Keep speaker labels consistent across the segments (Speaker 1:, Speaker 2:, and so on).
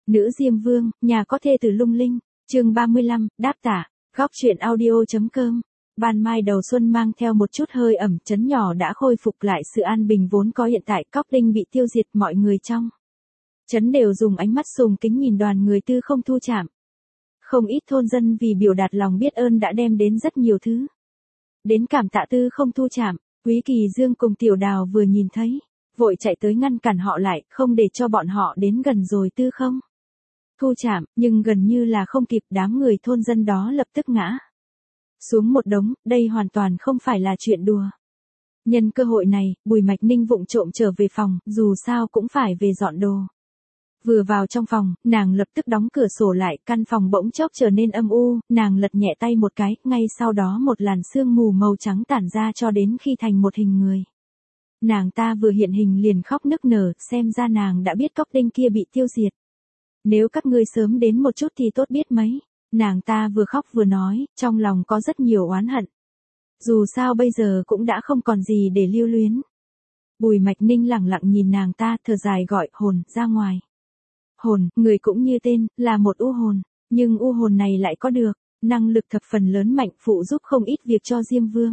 Speaker 1: Nữ Diêm Vương, nhà có thê tử lung linh, chương 35, đáp tả, góc truyện audio.com. Ban mai đầu xuân mang theo một chút hơi ẩm, trấn nhỏ đã khôi phục lại sự an bình vốn có hiện tại, Cóc Đinh bị tiêu diệt, mọi người trong trấn đều dùng ánh mắt sùng kính nhìn đoàn người Tư Không Thu chạm. Không ít thôn dân vì biểu đạt lòng biết ơn đã đem đến rất nhiều thứ đến cảm tạ Tư Không Thu chạm. Quý Kỳ Dương cùng Tiểu Đào vừa nhìn thấy, vội chạy tới ngăn cản họ lại, không để cho bọn họ đến gần rồi Tư Không Thu chạm, nhưng gần như là không kịp, đám người thôn dân đó lập tức ngã xuống một đống, đây hoàn toàn không phải là chuyện đùa. Nhân cơ hội này, Bùi Mạch Ninh vụng trộm trở về phòng, dù sao cũng phải về dọn đồ. Vừa vào trong phòng, nàng lập tức đóng cửa sổ lại, căn phòng bỗng chốc trở nên âm u, nàng lật nhẹ tay một cái, ngay sau đó một làn sương mù màu trắng tản ra cho đến khi thành một hình người. Nàng ta vừa hiện hình liền khóc nức nở, xem ra nàng đã biết Cóc Đinh kia bị tiêu diệt. Nếu các ngươi sớm đến một chút thì tốt biết mấy. Nàng ta vừa khóc vừa nói, trong lòng có rất nhiều oán hận. Dù sao bây giờ cũng đã không còn gì để lưu luyến. Bùi Mạch Ninh lẳng lặng nhìn nàng ta, thở dài gọi hồn ra ngoài. Hồn, người cũng như tên, là một u hồn, nhưng u hồn này lại có được năng lực thập phần lớn mạnh, phụ giúp không ít việc cho Diêm Vương.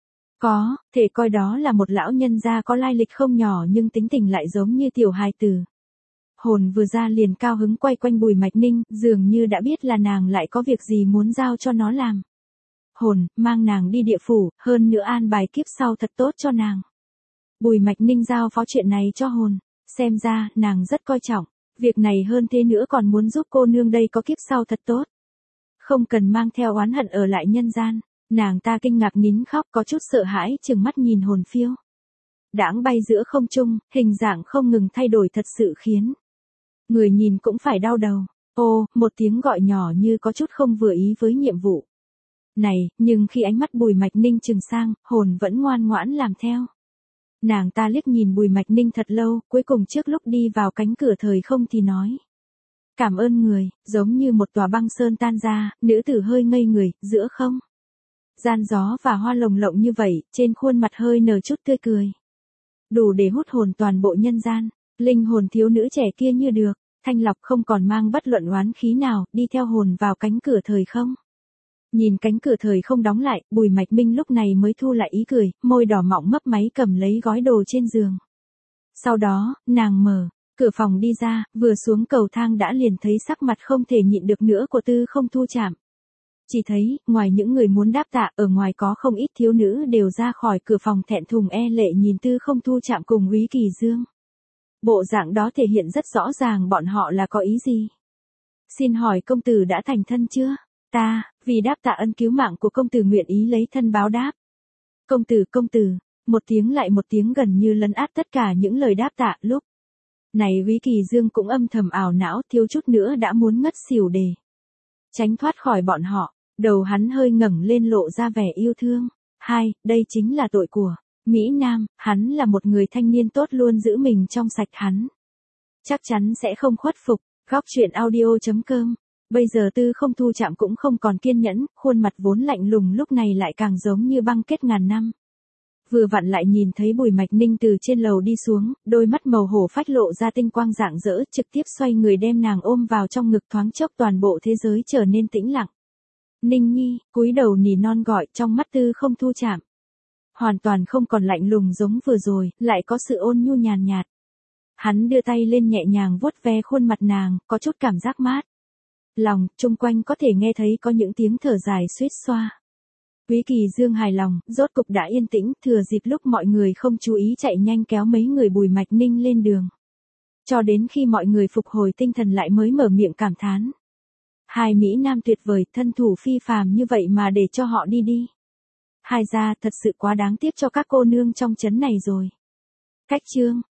Speaker 1: Có thể coi đó là một lão nhân gia có lai lịch không nhỏ nhưng tính tình lại giống như tiểu hài tử. Hồn vừa ra liền cao hứng quay quanh Bùi Mạch Ninh, dường như đã biết là nàng lại có việc gì muốn giao cho nó làm. Hồn, mang nàng đi địa phủ, hơn nữa an bài kiếp sau thật tốt cho nàng. Bùi Mạch Ninh giao phó chuyện này cho hồn, xem ra nàng rất coi trọng việc này, hơn thế nữa còn muốn giúp cô nương đây có kiếp sau thật tốt. Không cần mang theo oán hận ở lại nhân gian. Nàng ta kinh ngạc nín khóc, có chút sợ hãi trừng mắt nhìn hồn phiêu đãng bay giữa không trung, hình dạng không ngừng thay đổi thật sự khiến người nhìn cũng phải đau đầu. Ô, một tiếng gọi nhỏ như có chút không vừa ý với nhiệm vụ này, nhưng khi ánh mắt Bùi Mạch Ninh trừng sang, hồn vẫn ngoan ngoãn làm theo. Nàng ta liếc nhìn Bùi Mạch Ninh thật lâu, cuối cùng trước lúc đi vào cánh cửa thời không thì nói: cảm ơn người. Giống như một tòa băng sơn tan ra, nữ tử hơi ngây người, giữa không gian gió và hoa lồng lộng như vậy, trên khuôn mặt hơi nở chút tươi cười, đủ để hút hồn toàn bộ nhân gian. Linh hồn thiếu nữ trẻ kia như được thanh lọc, không còn mang bất luận oán khí nào, đi theo hồn vào cánh cửa thời không. Nhìn cánh cửa thời không đóng lại, Bùi Mạch Minh lúc này mới thu lại ý cười, môi đỏ mọng mấp máy cầm lấy gói đồ trên giường. Sau đó, nàng mở cửa phòng đi ra, vừa xuống cầu thang đã liền thấy sắc mặt không thể nhịn được nữa của Tư Không Thu chạm. Chỉ thấy, ngoài những người muốn đáp tạ, ở ngoài có không ít thiếu nữ đều ra khỏi cửa phòng thẹn thùng e lệ nhìn Tư Không Thu chạm cùng Quý Kỳ Dương. Bộ dạng đó thể hiện rất rõ ràng bọn họ là có ý gì. Xin hỏi công tử đã thành thân chưa? Ta, vì đáp tạ ân cứu mạng của công tử nguyện ý lấy thân báo đáp. Công tử, một tiếng lại một tiếng gần như lấn át tất cả những lời đáp tạ. Lúc này Quý Kỳ Dương cũng âm thầm ảo não, thiếu chút nữa đã muốn ngất xỉu để tránh thoát khỏi bọn họ. Đầu hắn hơi ngẩng lên lộ ra vẻ yêu thương. Đây chính là tội của Mỹ Nam, hắn là một người thanh niên tốt luôn giữ mình trong sạch, hắn chắc chắn sẽ không khuất phục. Góc truyện audio.com. Bây giờ Tư Không Thu chạm cũng không còn kiên nhẫn, khuôn mặt vốn lạnh lùng lúc này lại càng giống như băng kết ngàn năm. Vừa vặn lại nhìn thấy Bùi Mạch Ninh từ trên lầu đi xuống, đôi mắt màu hổ phách lộ ra tinh quang rạng rỡ, trực tiếp xoay người đem nàng ôm vào trong ngực, thoáng chốc toàn bộ thế giới trở nên tĩnh lặng. Ninh Nhi, cúi đầu nỉ non gọi, trong mắt Tư Không Thu chạm hoàn toàn không còn lạnh lùng giống vừa rồi, lại có sự ôn nhu nhàn nhạt. Hắn đưa tay lên nhẹ nhàng vuốt ve khuôn mặt nàng, có chút cảm giác mát lòng, chung quanh có thể nghe thấy có những tiếng thở dài suýt xoa. Quý Kỳ Dương hài lòng, rốt cục đã yên tĩnh, thừa dịp lúc mọi người không chú ý chạy nhanh kéo mấy người Bùi Mạch Ninh lên đường. Cho đến khi mọi người phục hồi tinh thần lại mới mở miệng cảm thán. Hai Mỹ Nam tuyệt vời, thân thủ phi phàm như vậy mà để cho họ đi. Hai gia thật sự quá đáng tiếc cho các cô nương trong trấn này rồi. Cách chương